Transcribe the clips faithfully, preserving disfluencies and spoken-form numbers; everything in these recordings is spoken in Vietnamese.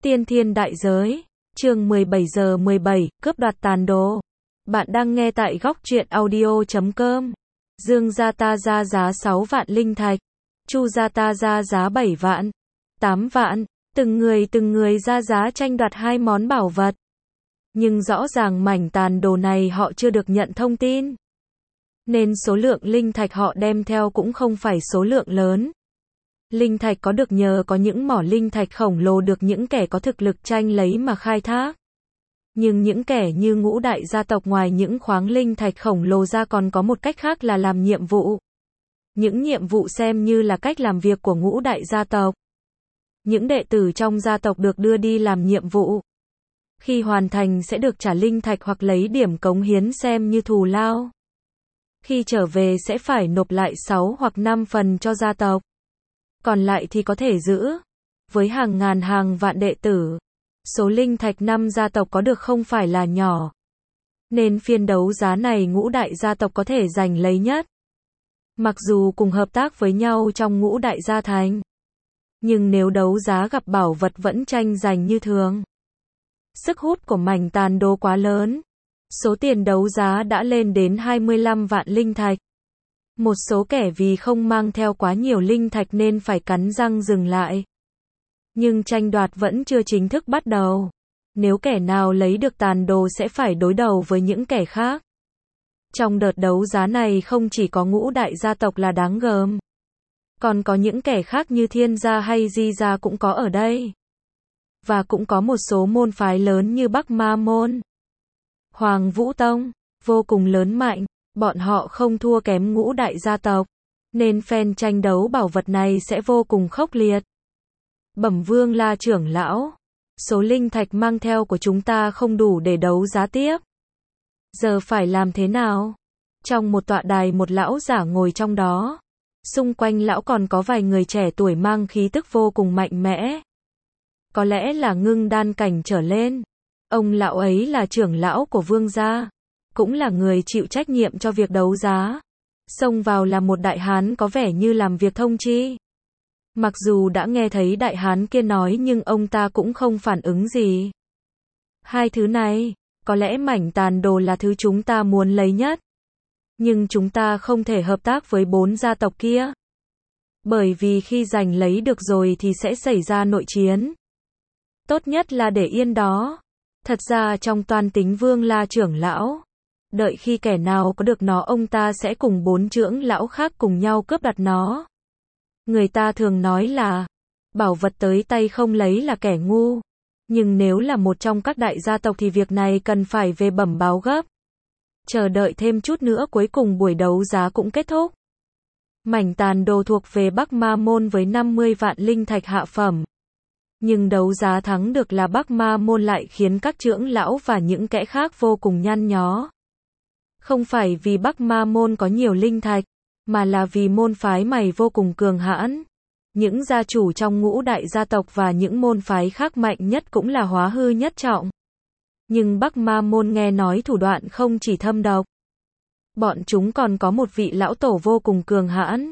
Tiên thiên đại giới, chương mười bảy giờ mười bảy, cướp đoạt tàn đồ. Bạn đang nghe tại góc truyện audio chấm com. Dương gia ta ra giá sáu vạn linh thạch, Chu gia ta ra giá bảy vạn, tám vạn, từng người từng người ra giá tranh đoạt hai món bảo vật. Nhưng rõ ràng mảnh tàn đồ này họ chưa được nhận thông tin, nên số lượng linh thạch họ đem theo cũng không phải số lượng lớn. Linh thạch có được nhờ có những mỏ linh thạch khổng lồ được những kẻ có thực lực tranh lấy mà khai thác. Nhưng những kẻ như Ngũ đại gia tộc ngoài những khoáng linh thạch khổng lồ ra còn có một cách khác là làm nhiệm vụ. Những nhiệm vụ xem như là cách làm việc của Ngũ đại gia tộc. Những đệ tử trong gia tộc được đưa đi làm nhiệm vụ. Khi hoàn thành sẽ được trả linh thạch hoặc lấy điểm cống hiến xem như thù lao. Khi trở về sẽ phải nộp lại sáu hoặc năm phần cho gia tộc. Còn lại thì có thể giữ. Với hàng ngàn hàng vạn đệ tử, số linh thạch năm gia tộc có được không phải là nhỏ. Nên phiên đấu giá này Ngũ đại gia tộc có thể giành lấy nhất. Mặc dù cùng hợp tác với nhau trong Ngũ đại gia thành, nhưng nếu đấu giá gặp bảo vật vẫn tranh giành như thường. Sức hút của mảnh tàn đồ quá lớn. Số tiền đấu giá đã lên đến hai mươi lăm vạn linh thạch. Một số kẻ vì không mang theo quá nhiều linh thạch nên phải cắn răng dừng lại. Nhưng tranh đoạt vẫn chưa chính thức bắt đầu. Nếu kẻ nào lấy được tàn đồ sẽ phải đối đầu với những kẻ khác. Trong đợt đấu giá này không chỉ có Ngũ đại gia tộc là đáng gờm. Còn có những kẻ khác như Thiên gia hay Di gia cũng có ở đây. Và cũng có một số môn phái lớn như Bắc Ma Môn, Hoàng Vũ Tông, vô cùng lớn mạnh. Bọn họ không thua kém Ngũ đại gia tộc, nên phen tranh đấu bảo vật này sẽ vô cùng khốc liệt. Bẩm Vương La trưởng lão, số linh thạch mang theo của chúng ta không đủ để đấu giá tiếp. Giờ phải làm thế nào? Trong một tọa đài một lão giả ngồi trong đó. Xung quanh lão còn có vài người trẻ tuổi mang khí tức vô cùng mạnh mẽ. Có lẽ là ngưng đan cảnh trở lên. Ông lão ấy là trưởng lão của Vương gia, cũng là người chịu trách nhiệm cho việc đấu giá. Xông vào là một đại hán có vẻ như làm việc thông chi. Mặc dù đã nghe thấy đại hán kia nói nhưng ông ta cũng không phản ứng gì. Hai thứ này, có lẽ mảnh tàn đồ là thứ chúng ta muốn lấy nhất. Nhưng chúng ta không thể hợp tác với bốn gia tộc kia. Bởi vì khi giành lấy được rồi thì sẽ xảy ra nội chiến. Tốt nhất là để yên đó. Thật ra trong toan tính Vương La trưởng lão, đợi khi kẻ nào có được nó ông ta sẽ cùng bốn trưởng lão khác cùng nhau cướp đoạt nó. Người ta thường nói là, bảo vật tới tay không lấy là kẻ ngu. Nhưng nếu là một trong các đại gia tộc thì việc này cần phải về bẩm báo gấp. Chờ đợi thêm chút nữa cuối cùng buổi đấu giá cũng kết thúc. Mảnh tàn đồ thuộc về Bắc Ma Môn với năm mươi vạn linh thạch hạ phẩm. Nhưng đấu giá thắng được là Bắc Ma Môn lại khiến các trưởng lão và những kẻ khác vô cùng nhăn nhó. Không phải vì Bắc Ma Môn có nhiều linh thạch, mà là vì môn phái mày vô cùng cường hãn. Những gia chủ trong Ngũ đại gia tộc và những môn phái khác mạnh nhất cũng là hóa hư nhất trọng. Nhưng Bắc Ma Môn nghe nói thủ đoạn không chỉ thâm độc. Bọn chúng còn có một vị lão tổ vô cùng cường hãn.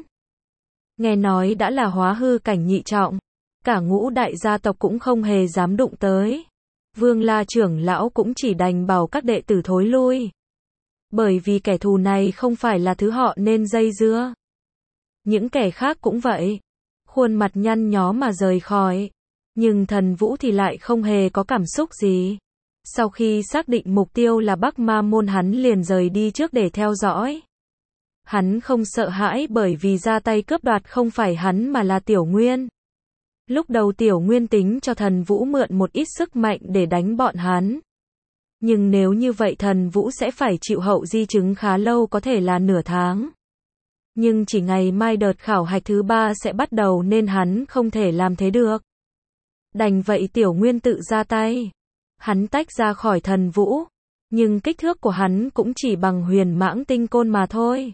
Nghe nói đã là hóa hư cảnh nhị trọng. Cả Ngũ đại gia tộc cũng không hề dám đụng tới. Vương La trưởng lão cũng chỉ đành bảo các đệ tử thối lui. Bởi vì kẻ thù này không phải là thứ họ nên dây dưa. Những kẻ khác cũng vậy. Khuôn mặt nhăn nhó mà rời khỏi. Nhưng Thần Vũ thì lại không hề có cảm xúc gì. Sau khi xác định mục tiêu là Bắc Ma Môn hắn liền rời đi trước để theo dõi. Hắn không sợ hãi bởi vì ra tay cướp đoạt không phải hắn mà là Tiểu Nguyên. Lúc đầu Tiểu Nguyên tính cho Thần Vũ mượn một ít sức mạnh để đánh bọn hắn. Nhưng nếu như vậy Thần Vũ sẽ phải chịu hậu di chứng khá lâu, có thể là nửa tháng. Nhưng chỉ ngày mai đợt khảo hạch thứ ba sẽ bắt đầu nên hắn không thể làm thế được. Đành vậy Tiểu Nguyên tự ra tay. Hắn tách ra khỏi Thần Vũ. Nhưng kích thước của hắn cũng chỉ bằng huyền mãng tinh côn mà thôi.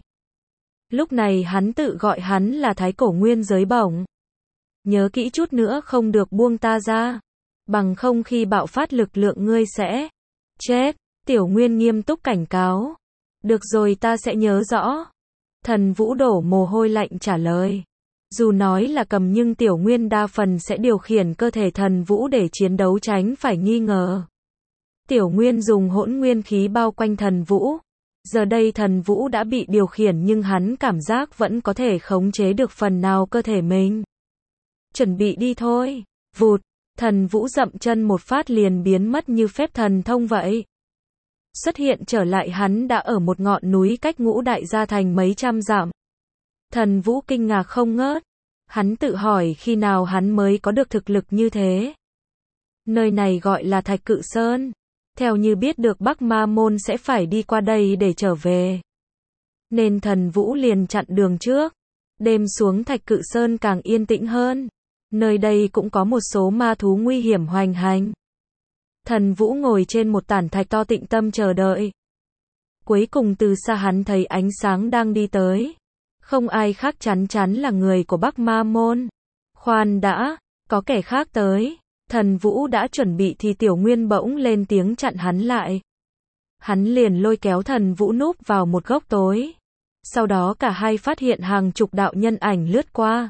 Lúc này hắn tự gọi hắn là Thái Cổ Nguyên Giới Bổng. Nhớ kỹ chút nữa không được buông ta ra. Bằng không khi bạo phát lực lượng ngươi sẽ chết. Tiểu Nguyên nghiêm túc cảnh cáo. Được rồi, ta sẽ nhớ rõ. Thần Vũ đổ mồ hôi lạnh trả lời. Dù nói là cầm nhưng Tiểu Nguyên đa phần sẽ điều khiển cơ thể Thần Vũ để chiến đấu tránh phải nghi ngờ. Tiểu Nguyên dùng hỗn nguyên khí bao quanh Thần Vũ. Giờ đây Thần Vũ đã bị điều khiển nhưng hắn cảm giác vẫn có thể khống chế được phần nào cơ thể mình. Chuẩn bị đi thôi. Vụt, Thần Vũ dậm chân một phát liền biến mất như phép thần thông vậy. Xuất hiện trở lại hắn đã ở một ngọn núi cách Ngũ Đại Gia Thành mấy trăm dặm. Thần Vũ kinh ngạc không ngớt. Hắn tự hỏi khi nào hắn mới có được thực lực như thế. Nơi này gọi là Thạch Cự Sơn. Theo như biết được Bắc Ma Môn sẽ phải đi qua đây để trở về. Nên Thần Vũ liền chặn đường trước. Đêm xuống Thạch Cự Sơn càng yên tĩnh hơn. Nơi đây cũng có một số ma thú nguy hiểm hoành hành. Thần Vũ ngồi trên một tản thạch to tĩnh tâm chờ đợi. Cuối cùng từ xa hắn thấy ánh sáng đang đi tới. Không ai khác chắn chắn là người của Bắc Ma Môn. Khoan đã, có kẻ khác tới. Thần Vũ đã chuẩn bị thì Tiểu Nguyên bỗng lên tiếng chặn hắn lại. Hắn liền lôi kéo Thần Vũ núp vào một góc tối. Sau đó cả hai phát hiện hàng chục đạo nhân ảnh lướt qua.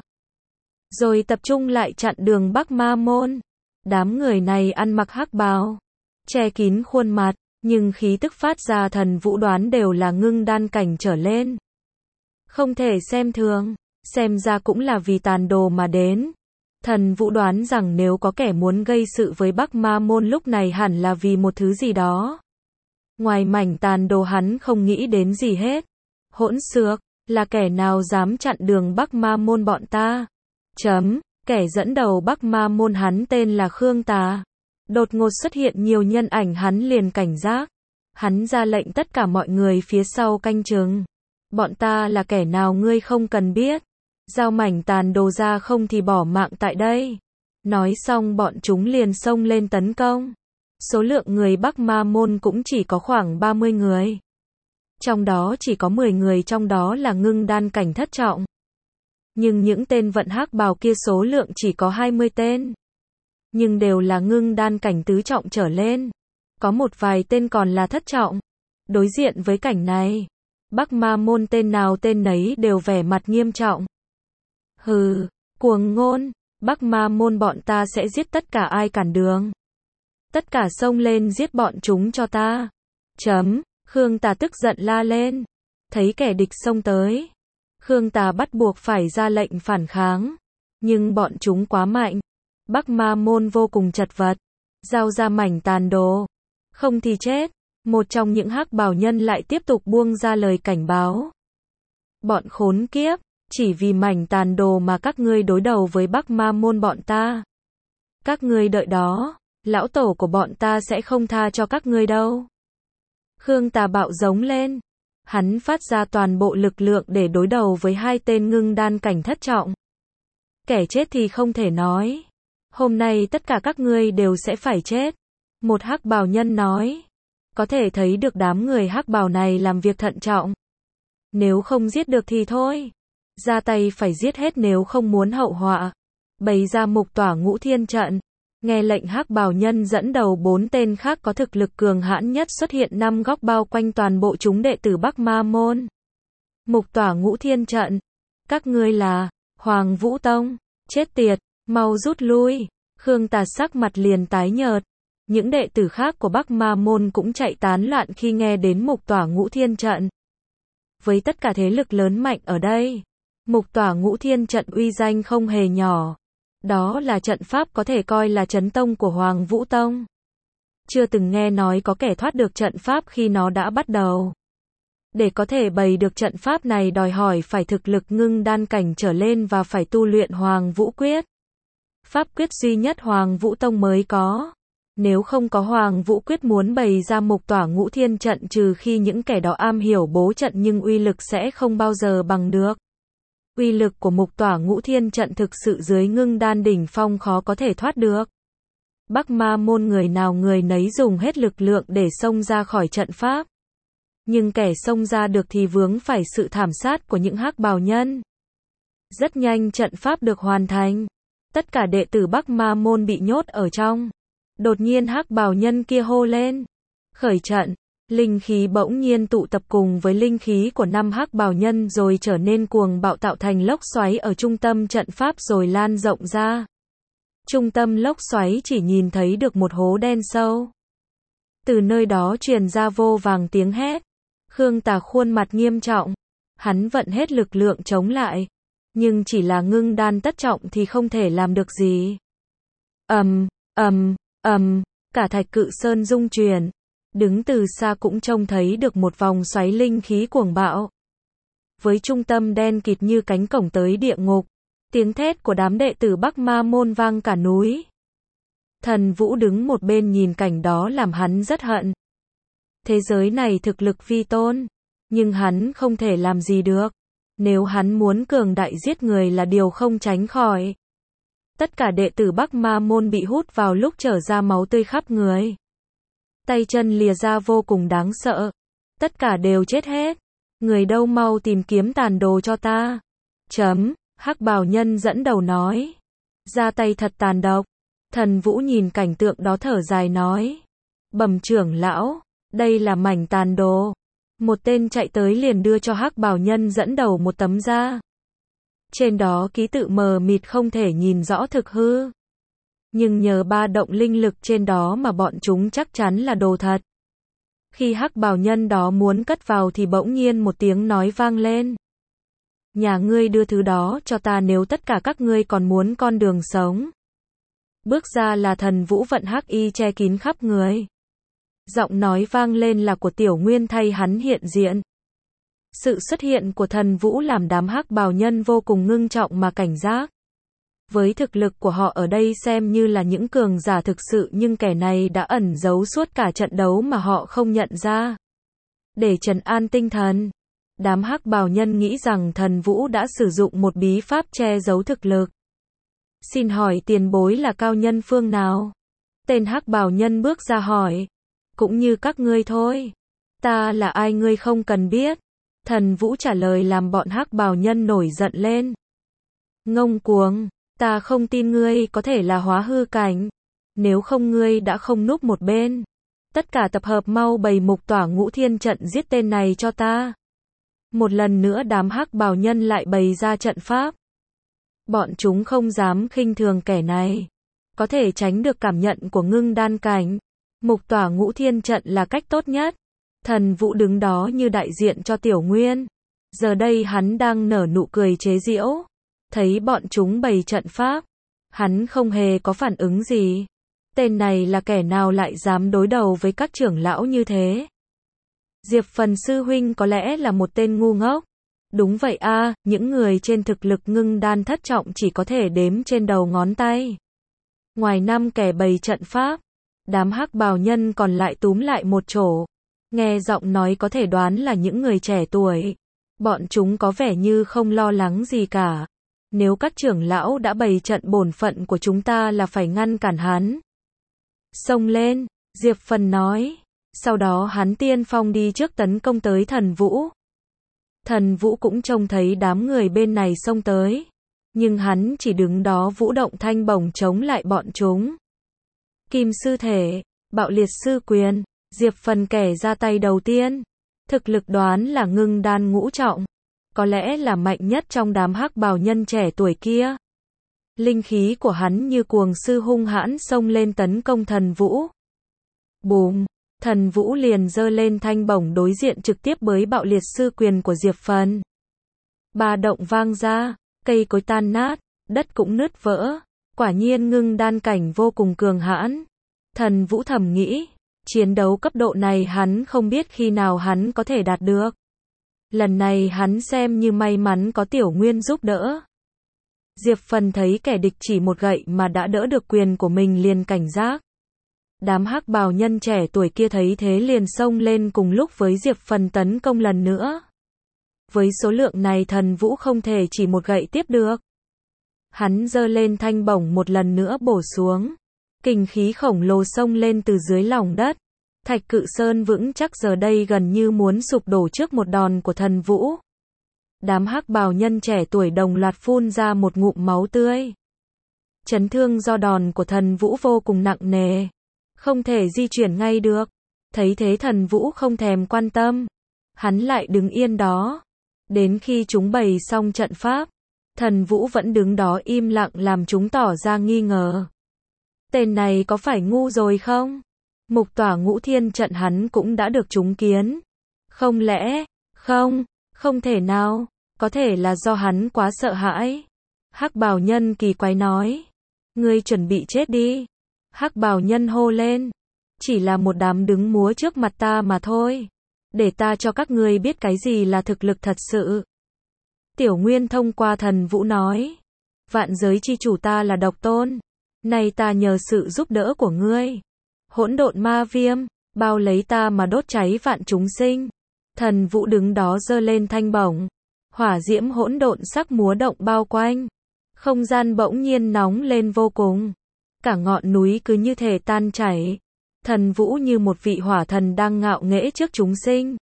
Rồi tập trung lại chặn đường Bắc Ma Môn. Đám người này ăn mặc hắc bào, che kín khuôn mặt, nhưng khí tức phát ra Thần Vũ đoán đều là ngưng đan cảnh trở lên. Không thể xem thường, xem ra cũng là vì tàn đồ mà đến. Thần Vũ đoán rằng nếu có kẻ muốn gây sự với Bắc Ma Môn lúc này hẳn là vì một thứ gì đó. Ngoài mảnh tàn đồ hắn không nghĩ đến gì hết. Hỗn xược, là kẻ nào dám chặn đường Bắc Ma Môn bọn ta? Chấm, kẻ dẫn đầu Bắc Ma Môn hắn tên là Khương Tà. Đột ngột xuất hiện nhiều nhân ảnh hắn liền cảnh giác. Hắn ra lệnh tất cả mọi người phía sau canh chừng. Bọn ta là kẻ nào ngươi không cần biết. Giao mảnh tàn đồ ra không thì bỏ mạng tại đây. Nói xong bọn chúng liền xông lên tấn công. Số lượng người Bắc Ma Môn cũng chỉ có khoảng ba mươi người. Trong đó chỉ có mười người trong đó là ngưng đan cảnh thất trọng. Nhưng những tên vận hắc bào kia số lượng chỉ có hai mươi tên. Nhưng đều là ngưng đan cảnh tứ trọng trở lên. Có một vài tên còn là thất trọng. Đối diện với cảnh này, Bắc Ma Môn tên nào tên nấy đều vẻ mặt nghiêm trọng. Hừ, cuồng ngôn, Bắc Ma Môn bọn ta sẽ giết tất cả ai cản đường. Tất cả xông lên giết bọn chúng cho ta. Chấm, Khương Tà tức giận la lên. Thấy kẻ địch xông tới, Khương Tà bắt buộc phải ra lệnh phản kháng. Nhưng bọn chúng quá mạnh. Bắc Ma Môn vô cùng chật vật. Giao ra mảnh tàn đồ. Không thì chết. Một trong những hắc bào nhân lại tiếp tục buông ra lời cảnh báo. Bọn khốn kiếp, chỉ vì mảnh tàn đồ mà các ngươi đối đầu với Bắc Ma Môn bọn ta. Các ngươi đợi đó, lão tổ của bọn ta sẽ không tha cho các ngươi đâu. Khương Tà bạo giống lên. Hắn phát ra toàn bộ lực lượng để đối đầu với hai tên ngưng đan cảnh thất trọng. Kẻ chết thì không thể nói. Hôm nay tất cả các ngươi đều sẽ phải chết. Một hắc bào nhân nói. Có thể thấy được đám người hắc bào này làm việc thận trọng. Nếu không giết được thì thôi. Ra tay phải giết hết nếu không muốn hậu họa. Bày ra mục tỏa ngũ thiên trận. Nghe lệnh hắc bào nhân dẫn đầu bốn tên khác có thực lực cường hãn nhất xuất hiện năm góc bao quanh toàn bộ chúng đệ tử Bắc Ma Môn. Mục tỏa ngũ thiên trận. Các ngươi là Hoàng Vũ Tông. Chết tiệt, mau rút lui. Khương Tà sắc mặt liền tái nhợt. Những đệ tử khác của Bắc Ma Môn cũng chạy tán loạn khi nghe đến mục tỏa ngũ thiên trận. Với tất cả thế lực lớn mạnh ở đây, mục tỏa ngũ thiên trận uy danh không hề nhỏ. Đó là trận pháp có thể coi là chấn tông của Hoàng Vũ Tông. Chưa từng nghe nói có kẻ thoát được trận pháp khi nó đã bắt đầu. Để có thể bày được trận pháp này đòi hỏi phải thực lực ngưng đan cảnh trở lên và phải tu luyện Hoàng Vũ Quyết. Pháp quyết duy nhất Hoàng Vũ Tông mới có. Nếu không có Hoàng Vũ Quyết muốn bày ra mục tỏa ngũ thiên trận trừ khi những kẻ đó am hiểu bố trận nhưng uy lực sẽ không bao giờ bằng được. Uy lực của mục tỏa ngũ thiên trận thực sự dưới ngưng đan đỉnh phong khó có thể thoát được. Bắc Ma Môn người nào người nấy dùng hết lực lượng để xông ra khỏi trận pháp. Nhưng kẻ xông ra được thì vướng phải sự thảm sát của những hắc bào nhân. Rất nhanh trận pháp được hoàn thành. Tất cả đệ tử Bắc Ma Môn bị nhốt ở trong. Đột nhiên hắc bào nhân kia hô lên. Khởi trận. Linh khí bỗng nhiên tụ tập cùng với linh khí của năm hắc bào nhân rồi trở nên cuồng bạo tạo thành lốc xoáy ở trung tâm trận pháp rồi lan rộng ra. Trung tâm lốc xoáy chỉ nhìn thấy được một hố đen sâu. Từ nơi đó truyền ra vô vàng tiếng hét. Khương Tà khuôn mặt nghiêm trọng. Hắn vận hết lực lượng chống lại. Nhưng chỉ là ngưng đan tất trọng thì không thể làm được gì. Ầm, ầm, ầm, cả thạch cự sơn rung chuyển. Đứng từ xa cũng trông thấy được một vòng xoáy linh khí cuồng bạo. Với trung tâm đen kịt như cánh cổng tới địa ngục. Tiếng thét của đám đệ tử Bắc Ma môn vang cả núi. Thần Vũ đứng một bên nhìn cảnh đó làm hắn rất hận. Thế giới này thực lực vi tôn. Nhưng hắn không thể làm gì được. Nếu hắn muốn cường đại giết người là điều không tránh khỏi. Tất cả đệ tử Bắc Ma môn bị hút vào lúc trở ra máu tươi khắp người. Tay chân lìa ra vô cùng đáng sợ. Tất cả đều chết hết. Người đâu mau tìm kiếm tàn đồ cho ta. Chấm, hắc bào nhân dẫn đầu nói. Ra tay thật tàn độc. Thần Vũ nhìn cảnh tượng đó thở dài nói. Bẩm trưởng lão, đây là mảnh tàn đồ. Một tên chạy tới liền đưa cho hắc bào nhân dẫn đầu một tấm da. Trên đó ký tự mờ mịt không thể nhìn rõ thực hư. Nhưng nhờ ba động linh lực trên đó mà bọn chúng chắc chắn là đồ thật. Khi hắc bào nhân đó muốn cất vào thì bỗng nhiên một tiếng nói vang lên. Nhà ngươi đưa thứ đó cho ta nếu tất cả các ngươi còn muốn con đường sống. Bước ra là Thần Vũ vận hắc y che kín khắp người. Giọng nói vang lên là của Tiểu Nguyên thay hắn hiện diện. Sự xuất hiện của Thần Vũ làm đám hắc bào nhân vô cùng ngưng trọng mà cảnh giác. Với thực lực của họ ở đây xem như là những cường giả thực sự nhưng kẻ này đã ẩn giấu suốt cả trận đấu mà họ không nhận ra. Để trấn an tinh thần, đám hắc bào nhân nghĩ rằng Thần Vũ đã sử dụng một bí pháp che giấu thực lực. Xin hỏi tiền bối là cao nhân phương nào? Tên hắc bào nhân bước ra hỏi. Cũng như các ngươi thôi. Ta là ai ngươi không cần biết. Thần Vũ trả lời làm bọn hắc bào nhân nổi giận lên. Ngông cuồng, ta không tin ngươi có thể là hóa hư cảnh. Nếu không ngươi đã không núp một bên. Tất cả tập hợp mau bày mục tỏa ngũ thiên trận giết tên này cho ta. Một lần nữa đám hắc bào nhân lại bày ra trận pháp. Bọn chúng không dám khinh thường kẻ này. Có thể tránh được cảm nhận của ngưng đan cảnh. Mục tỏa ngũ thiên trận là cách tốt nhất. Thần Vũ đứng đó như đại diện cho Tiểu Nguyên. Giờ đây hắn đang nở nụ cười chế giễu. Thấy bọn chúng bày trận pháp. Hắn không hề có phản ứng gì. Tên này là kẻ nào lại dám đối đầu với các trưởng lão như thế? Diệp Phần sư huynh có lẽ là một tên ngu ngốc. Đúng vậy a, à, những người trên thực lực ngưng đan thất trọng chỉ có thể đếm trên đầu ngón tay. Ngoài năm kẻ bày trận pháp, đám hắc bào nhân còn lại túm lại một chỗ. Nghe giọng nói có thể đoán là những người trẻ tuổi. Bọn chúng có vẻ như không lo lắng gì cả. Nếu các trưởng lão đã bày trận bổn phận của chúng ta là phải ngăn cản hắn. Xông lên, Diệp Phần nói. Sau đó hắn tiên phong đi trước tấn công tới Thần Vũ. Thần Vũ cũng trông thấy đám người bên này xông tới. Nhưng hắn chỉ đứng đó vũ động thanh bổng chống lại bọn chúng. Kim sư thể, bạo liệt sư quyền, Diệp Phần kẻ ra tay đầu tiên. Thực lực đoán là ngưng đan ngũ trọng. Có lẽ là mạnh nhất trong đám hắc bào nhân trẻ tuổi kia. Linh khí của hắn như cuồng sư hung hãn xông lên tấn công Thần Vũ. Bùm! Thần Vũ liền giơ lên thanh bổng đối diện trực tiếp với bạo liệt sư quyền của Diệp Phần. Ba động vang ra, cây cối tan nát, đất cũng nứt vỡ. Quả nhiên ngưng đan cảnh vô cùng cường hãn. Thần Vũ thầm nghĩ, chiến đấu cấp độ này hắn không biết khi nào hắn có thể đạt được. Lần này hắn xem như may mắn có Tiểu Nguyên giúp đỡ. Diệp Phần thấy kẻ địch chỉ một gậy mà đã đỡ được quyền của mình liền cảnh giác. Đám hắc bào nhân trẻ tuổi kia thấy thế liền xông lên cùng lúc với Diệp Phần tấn công lần nữa. Với số lượng này Thần Vũ không thể chỉ một gậy tiếp được. Hắn giơ lên thanh bổng một lần nữa bổ xuống. Kình khí khổng lồ xông lên từ dưới lòng đất. Thạch Cự Sơn vững chắc giờ đây gần như muốn sụp đổ trước một đòn của Thần Vũ. Đám hắc bào nhân trẻ tuổi đồng loạt phun ra một ngụm máu tươi. Chấn thương do đòn của Thần Vũ vô cùng nặng nề. Không thể di chuyển ngay được. Thấy thế Thần Vũ không thèm quan tâm. Hắn lại đứng yên đó. Đến khi chúng bày xong trận pháp, Thần Vũ vẫn đứng đó im lặng làm chúng tỏ ra nghi ngờ. Tên này có phải ngu rồi không? Mục tỏa ngũ thiên trận hắn cũng đã được chúng kiến. Không lẽ, không, không thể nào, có thể là do hắn quá sợ hãi. Hắc bào nhân kỳ quái nói. Ngươi chuẩn bị chết đi. Hắc bào nhân hô lên. Chỉ là một đám đứng múa trước mặt ta mà thôi. Để ta cho các ngươi biết cái gì là thực lực thật sự. Tiểu Nguyên thông qua Thần Vũ nói. Vạn giới chi chủ ta là độc tôn. Nay ta nhờ sự giúp đỡ của ngươi. Hỗn độn ma viêm, bao lấy ta mà đốt cháy vạn chúng sinh. Thần Vũ đứng đó giơ lên thanh bổng. Hỏa diễm hỗn độn sắc múa động bao quanh. Không gian bỗng nhiên nóng lên vô cùng. Cả ngọn núi cứ như thể tan chảy. Thần Vũ như một vị hỏa thần đang ngạo nghễ trước chúng sinh.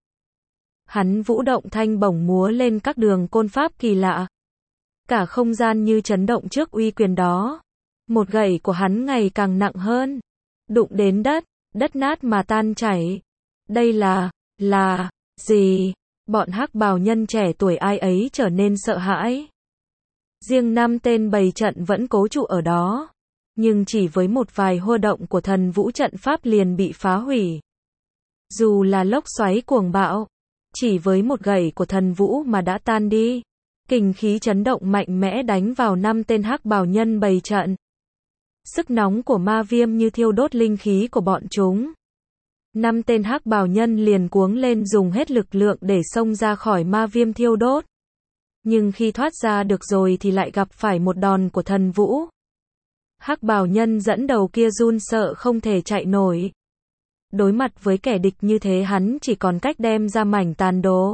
Hắn vũ động thanh bổng múa lên các đường côn pháp kỳ lạ. Cả không gian như chấn động trước uy quyền đó. Một gậy của hắn ngày càng nặng hơn. Đụng đến đất, đất nát mà tan chảy. Đây là, là, gì? Bọn hắc bào nhân trẻ tuổi ai ấy trở nên sợ hãi. Riêng năm tên bầy trận vẫn cố trụ ở đó. Nhưng chỉ với một vài hô động của Thần Vũ trận pháp liền bị phá hủy. Dù là lốc xoáy cuồng bạo, chỉ với một gậy của Thần Vũ mà đã tan đi. Kình khí chấn động mạnh mẽ đánh vào năm tên hắc bào nhân bầy trận. Sức nóng của ma viêm như thiêu đốt linh khí của bọn chúng. Năm tên hắc bào nhân liền cuống lên dùng hết lực lượng để xông ra khỏi ma viêm thiêu đốt. Nhưng khi thoát ra được rồi thì lại gặp phải một đòn của Thần Vũ. Hắc bào nhân dẫn đầu kia run sợ không thể chạy nổi. Đối mặt với kẻ địch như thế hắn chỉ còn cách đem ra mảnh tàn đồ.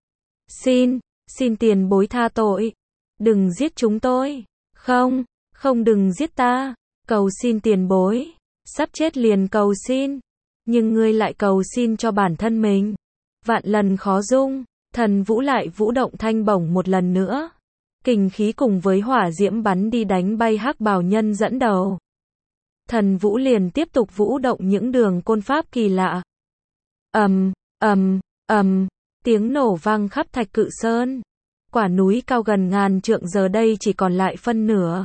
Xin, xin tiền bối tha tội. Đừng giết chúng tôi. Không, không đừng giết ta. Cầu xin tiền bối. Sắp chết liền cầu xin. Nhưng ngươi lại cầu xin cho bản thân mình. Vạn lần khó dung. Thần Vũ lại vũ động thanh bổng một lần nữa. Kình khí cùng với hỏa diễm bắn đi đánh bay hắc bào nhân dẫn đầu. Thần Vũ liền tiếp tục vũ động những đường côn pháp kỳ lạ. Ầm, ầm, ầm, tiếng nổ vang khắp Thạch Cự Sơn. Quả núi cao gần ngàn trượng giờ đây chỉ còn lại phân nửa.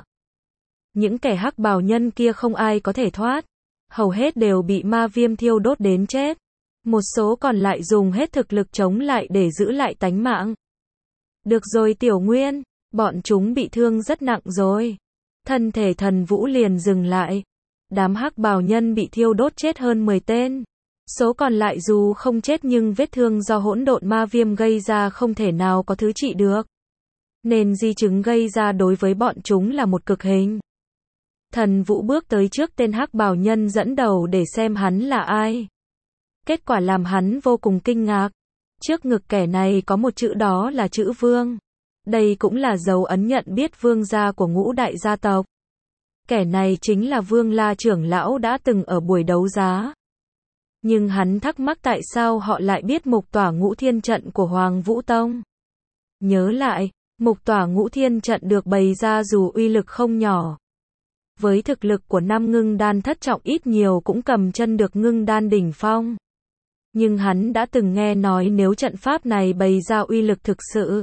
Những kẻ hắc bào nhân kia không ai có thể thoát. Hầu hết đều bị ma viêm thiêu đốt đến chết. Một số còn lại dùng hết thực lực chống lại để giữ lại tánh mạng. Được rồi Tiểu Nguyên, bọn chúng bị thương rất nặng rồi. Thân thể Thần Vũ liền dừng lại. Đám hắc bào nhân bị thiêu đốt chết hơn mười tên. Số còn lại dù không chết nhưng vết thương do hỗn độn ma viêm gây ra không thể nào có thứ trị được. Nên di chứng gây ra đối với bọn chúng là một cực hình. Thần Vũ bước tới trước tên hắc bào nhân dẫn đầu để xem hắn là ai. Kết quả làm hắn vô cùng kinh ngạc. Trước ngực kẻ này có một chữ đó là chữ Vương. Đây cũng là dấu ấn nhận biết vương gia của ngũ đại gia tộc. Kẻ này chính là Vương La trưởng lão đã từng ở buổi đấu giá. Nhưng hắn thắc mắc tại sao họ lại biết mục tỏa ngũ thiên trận của Hoàng Vũ Tông. Nhớ lại, mục tỏa ngũ thiên trận được bày ra dù uy lực không nhỏ. Với thực lực của năm ngưng đan thất trọng ít nhiều cũng cầm chân được ngưng đan đỉnh phong. Nhưng hắn đã từng nghe nói nếu trận pháp này bày ra uy lực thực sự.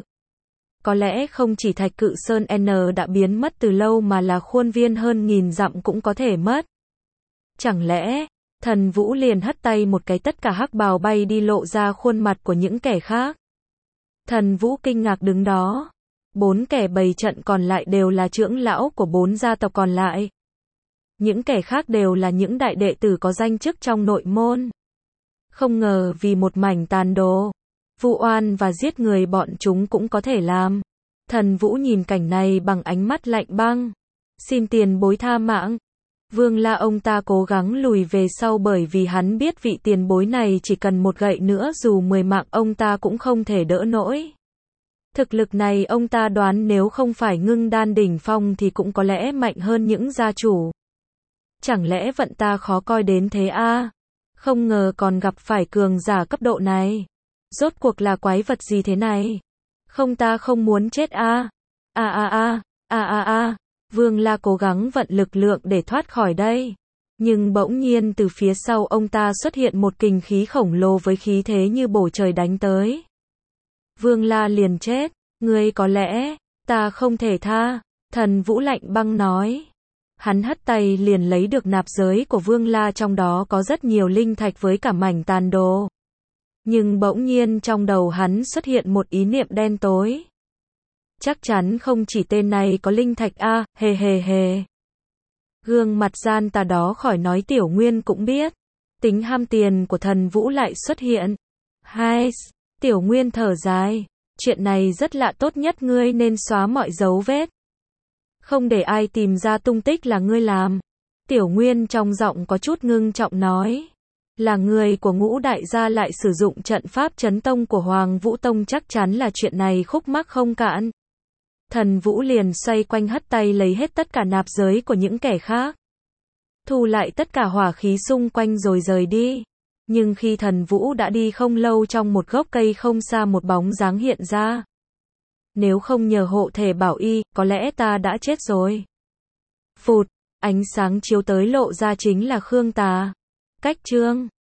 Có lẽ không chỉ Thạch Cự Sơn N đã biến mất từ lâu mà là khuôn viên hơn nghìn dặm cũng có thể mất. Chẳng lẽ, Thần Vũ liền hất tay một cái tất cả hắc bào bay đi lộ ra khuôn mặt của những kẻ khác. Thần Vũ kinh ngạc đứng đó. Bốn kẻ bày trận còn lại đều là trưởng lão của bốn gia tộc còn lại. Những kẻ khác đều là những đại đệ tử có danh chức trong nội môn. Không ngờ vì một mảnh tàn đồ, vu oan và giết người bọn chúng cũng có thể làm. Thần Vũ nhìn cảnh này bằng ánh mắt lạnh băng. Xin tiền bối tha mạng. Vương La ông ta cố gắng lùi về sau bởi vì hắn biết vị tiền bối này chỉ cần một gậy nữa dù mười mạng ông ta cũng không thể đỡ nổi. Thực lực này ông ta đoán nếu không phải ngưng đan đỉnh phong thì cũng có lẽ mạnh hơn những gia chủ. Chẳng lẽ vận ta khó coi đến thế a? À? Không ngờ còn gặp phải cường giả cấp độ này. Rốt cuộc là quái vật gì thế này? Không ta không muốn chết a. A a a, a a a. Vương La cố gắng vận lực lượng để thoát khỏi đây. Nhưng bỗng nhiên từ phía sau ông ta xuất hiện một kình khí khổng lồ với khí thế như bổ trời đánh tới. Vương La liền chết, ngươi có lẽ, ta không thể tha, Thần Vũ lạnh băng nói. Hắn hất tay liền lấy được nạp giới của Vương La, trong đó có rất nhiều linh thạch với cả mảnh tàn đồ. Nhưng bỗng nhiên trong đầu hắn xuất hiện một ý niệm đen tối. Chắc chắn không chỉ tên này có linh thạch a, à, hề hề hề. Gương mặt gian tà đó khỏi nói Tiểu Nguyên cũng biết. Tính ham tiền của Thần Vũ lại xuất hiện. Hai, Tiểu Nguyên thở dài. Chuyện này rất lạ, tốt nhất ngươi nên xóa mọi dấu vết. Không để ai tìm ra tung tích là ngươi làm. Tiểu Nguyên trong giọng có chút ngưng trọng nói. Là người của Ngũ đại gia lại sử dụng trận pháp chấn tông của Hoàng Vũ Tông, chắc chắn là chuyện này khúc mắc không cạn. Thần Vũ liền xoay quanh hất tay lấy hết tất cả nạp giới của những kẻ khác. Thu lại tất cả hỏa khí xung quanh rồi rời đi. Nhưng khi Thần Vũ đã đi không lâu, trong một gốc cây không xa một bóng dáng hiện ra. Nếu không nhờ hộ thể bảo y, có lẽ ta đã chết rồi. Phụt, ánh sáng chiếu tới lộ ra chính là Khương Tà. Cách chương